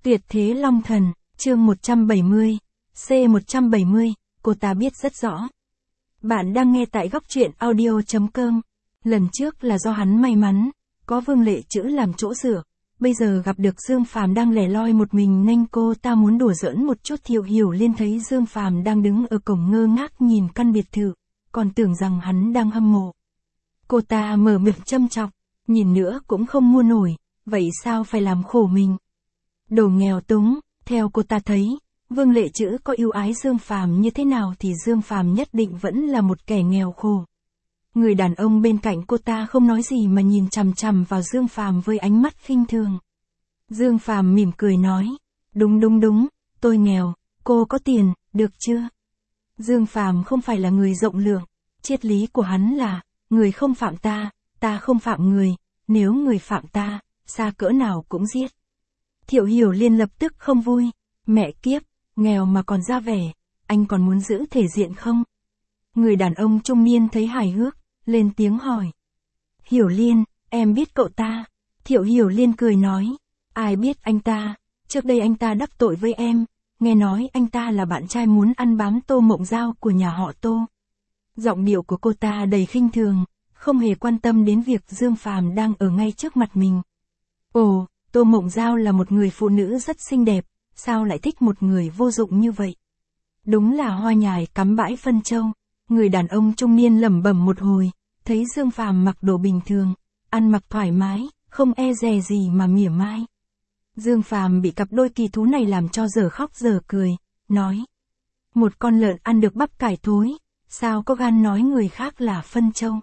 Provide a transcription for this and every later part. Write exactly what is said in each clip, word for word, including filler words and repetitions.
Tuyệt thế Long Thần, chương một trăm bảy mươi, C một trăm bảy mươi, cô ta biết rất rõ. Bạn đang nghe tại góc truyện audio chấm com. Lần trước là do hắn may mắn, có Vương Lệ Trữ làm chỗ dựa. Bây giờ gặp được Dương Phàm đang lẻ loi một mình nên cô ta muốn đùa giỡn một chút. Thiệu Hiểu Liên thấy Dương Phàm đang đứng ở cổng ngơ ngác nhìn căn biệt thự, còn tưởng rằng hắn đang hâm mộ. Cô ta mở miệng châm chọc, nhìn nữa cũng không mua nổi, vậy sao phải làm khổ mình. Đồ nghèo túng, theo cô ta thấy, Vương Lệ Trữ có ưu ái Dương Phàm như thế nào thì Dương Phàm nhất định vẫn là một kẻ nghèo khổ. Người đàn ông bên cạnh cô ta không nói gì mà nhìn chằm chằm vào Dương Phàm với ánh mắt khinh thường. Dương Phàm mỉm cười nói, đúng đúng đúng, tôi nghèo, cô có tiền, được chưa? Dương Phàm không phải là người rộng lượng, triết lý của hắn là, người không phạm ta, ta không phạm người, nếu người phạm ta, xa cỡ nào cũng giết. Thiệu Hiểu Liên lập tức không vui, mẹ kiếp, nghèo mà còn ra vẻ, anh còn muốn giữ thể diện không? Người đàn ông trung niên thấy hài hước, lên tiếng hỏi. Hiểu Liên, em biết cậu ta. Thiệu Hiểu Liên cười nói, ai biết anh ta, trước đây anh ta đắc tội với em, nghe nói anh ta là bạn trai muốn ăn bám Tô Mộng Giao của nhà họ Tô. Giọng điệu của cô ta đầy khinh thường, không hề quan tâm đến việc Dương Phàm đang ở ngay trước mặt mình. Ồ, Tô Mộng Giao là một người phụ nữ rất xinh đẹp, sao lại thích một người vô dụng như vậy? Đúng là hoa nhài cắm bãi phân châu. Người đàn ông trung niên lẩm bẩm một hồi, thấy Dương Phàm mặc đồ bình thường, ăn mặc thoải mái, không e dè gì mà mỉa mai. Dương Phàm bị cặp đôi kỳ thú này làm cho giờ khóc giờ cười, nói: một con lợn ăn được bắp cải thối, sao có gan nói người khác là phân châu?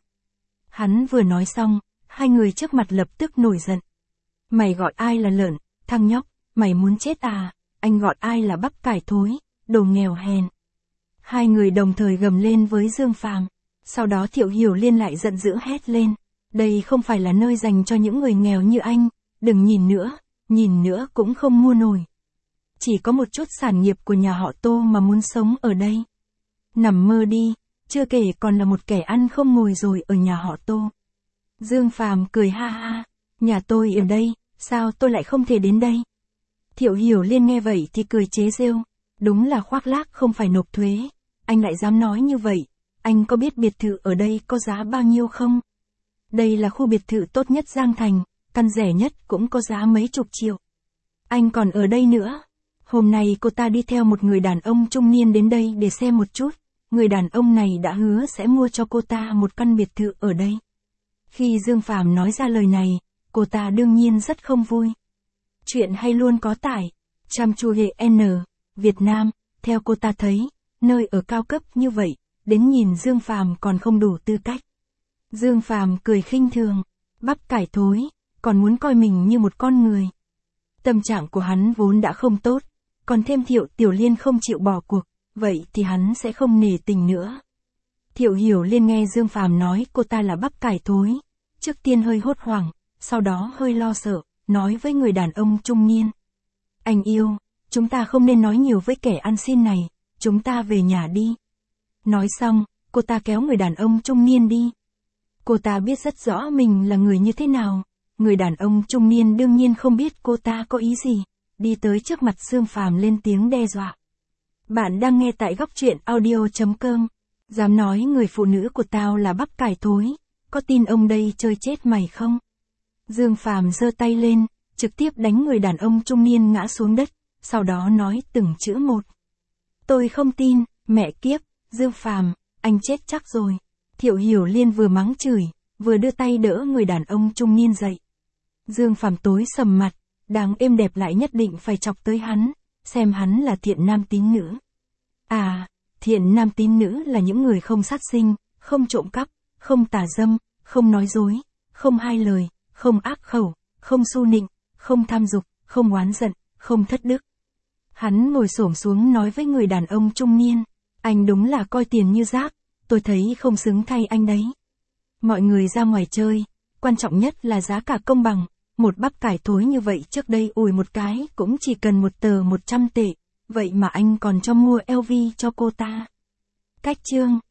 Hắn vừa nói xong, hai người trước mặt lập tức nổi giận. Mày gọi ai là lợn, thằng nhóc, mày muốn chết à? Anh gọi ai là bắp cải thối, đồ nghèo hèn. Hai người đồng thời gầm lên với Dương Phàm. Sau đó Thiệu Hiểu Liên lại giận dữ hét lên, đây không phải là nơi dành cho những người nghèo như anh, đừng nhìn nữa, nhìn nữa cũng không mua nổi. Chỉ có một chút sản nghiệp của nhà họ Tô mà muốn sống ở đây. Nằm mơ đi, chưa kể còn là một kẻ ăn không ngồi rồi ở nhà họ Tô. Dương Phàm cười ha ha, nhà tôi ở đây, sao tôi lại không thể đến đây? Thiệu Hiểu Liên nghe vậy thì cười chế giễu, đúng là khoác lác không phải nộp thuế, anh lại dám nói như vậy, anh có biết biệt thự ở đây có giá bao nhiêu không? Đây là khu biệt thự tốt nhất Giang Thành, căn rẻ nhất cũng có giá mấy chục triệu. Anh còn ở đây nữa. Hôm nay cô ta đi theo một người đàn ông trung niên đến đây để xem một chút, người đàn ông này đã hứa sẽ mua cho cô ta một căn biệt thự ở đây. Khi Dương Phàm nói ra lời này, cô ta đương nhiên rất không vui. Chuyện hay luôn có tải, chăm chú hệ N, Việt Nam, theo cô ta thấy, nơi ở cao cấp như vậy, đến nhìn Dương Phàm còn không đủ tư cách. Dương Phàm cười khinh thường, bắp cải thối, còn muốn coi mình như một con người. Tâm trạng của hắn vốn đã không tốt, còn thêm Thiệu Tiểu Liên không chịu bỏ cuộc, vậy thì hắn sẽ không nể tình nữa. Thiệu Hiểu Liên nghe Dương Phàm nói cô ta là bắp cải thối, trước tiên hơi hốt hoảng, sau đó hơi lo sợ, nói với người đàn ông trung niên. Anh yêu, chúng ta không nên nói nhiều với kẻ ăn xin này, chúng ta về nhà đi. Nói xong, cô ta kéo người đàn ông trung niên đi. Cô ta biết rất rõ mình là người như thế nào, người đàn ông trung niên đương nhiên không biết cô ta có ý gì, đi tới trước mặt Dương Phàm lên tiếng đe dọa. Bạn đang nghe tại góc truyện audio chấm com, dám nói người phụ nữ của tao là bắp cải thối, có tin ông đây chơi chết mày không? Dương Phàm giơ tay lên, trực tiếp đánh người đàn ông trung niên ngã xuống đất, sau đó nói từng chữ một. Tôi không tin, mẹ kiếp, Dương Phàm, anh chết chắc rồi. Thiệu Hiểu Liên vừa mắng chửi, vừa đưa tay đỡ người đàn ông trung niên dậy. Dương Phàm tối sầm mặt, đáng êm đẹp lại nhất định phải chọc tới hắn, xem hắn là thiện nam tín nữ. À, thiện nam tín nữ là những người không sát sinh, không trộm cắp, không tà dâm, không nói dối, không hai lời, không ác khẩu, không xu nịnh, không tham dục, không oán giận, không thất đức. Hắn ngồi xổm xuống nói với người đàn ông trung niên, anh đúng là coi tiền như rác, tôi thấy không xứng thay anh đấy. Mọi người ra ngoài chơi, quan trọng nhất là giá cả công bằng, một bắp cải thối như vậy trước đây ủi một cái cũng chỉ cần một tờ một trăm tệ, vậy mà anh còn cho mua L V cho cô ta. Cách chương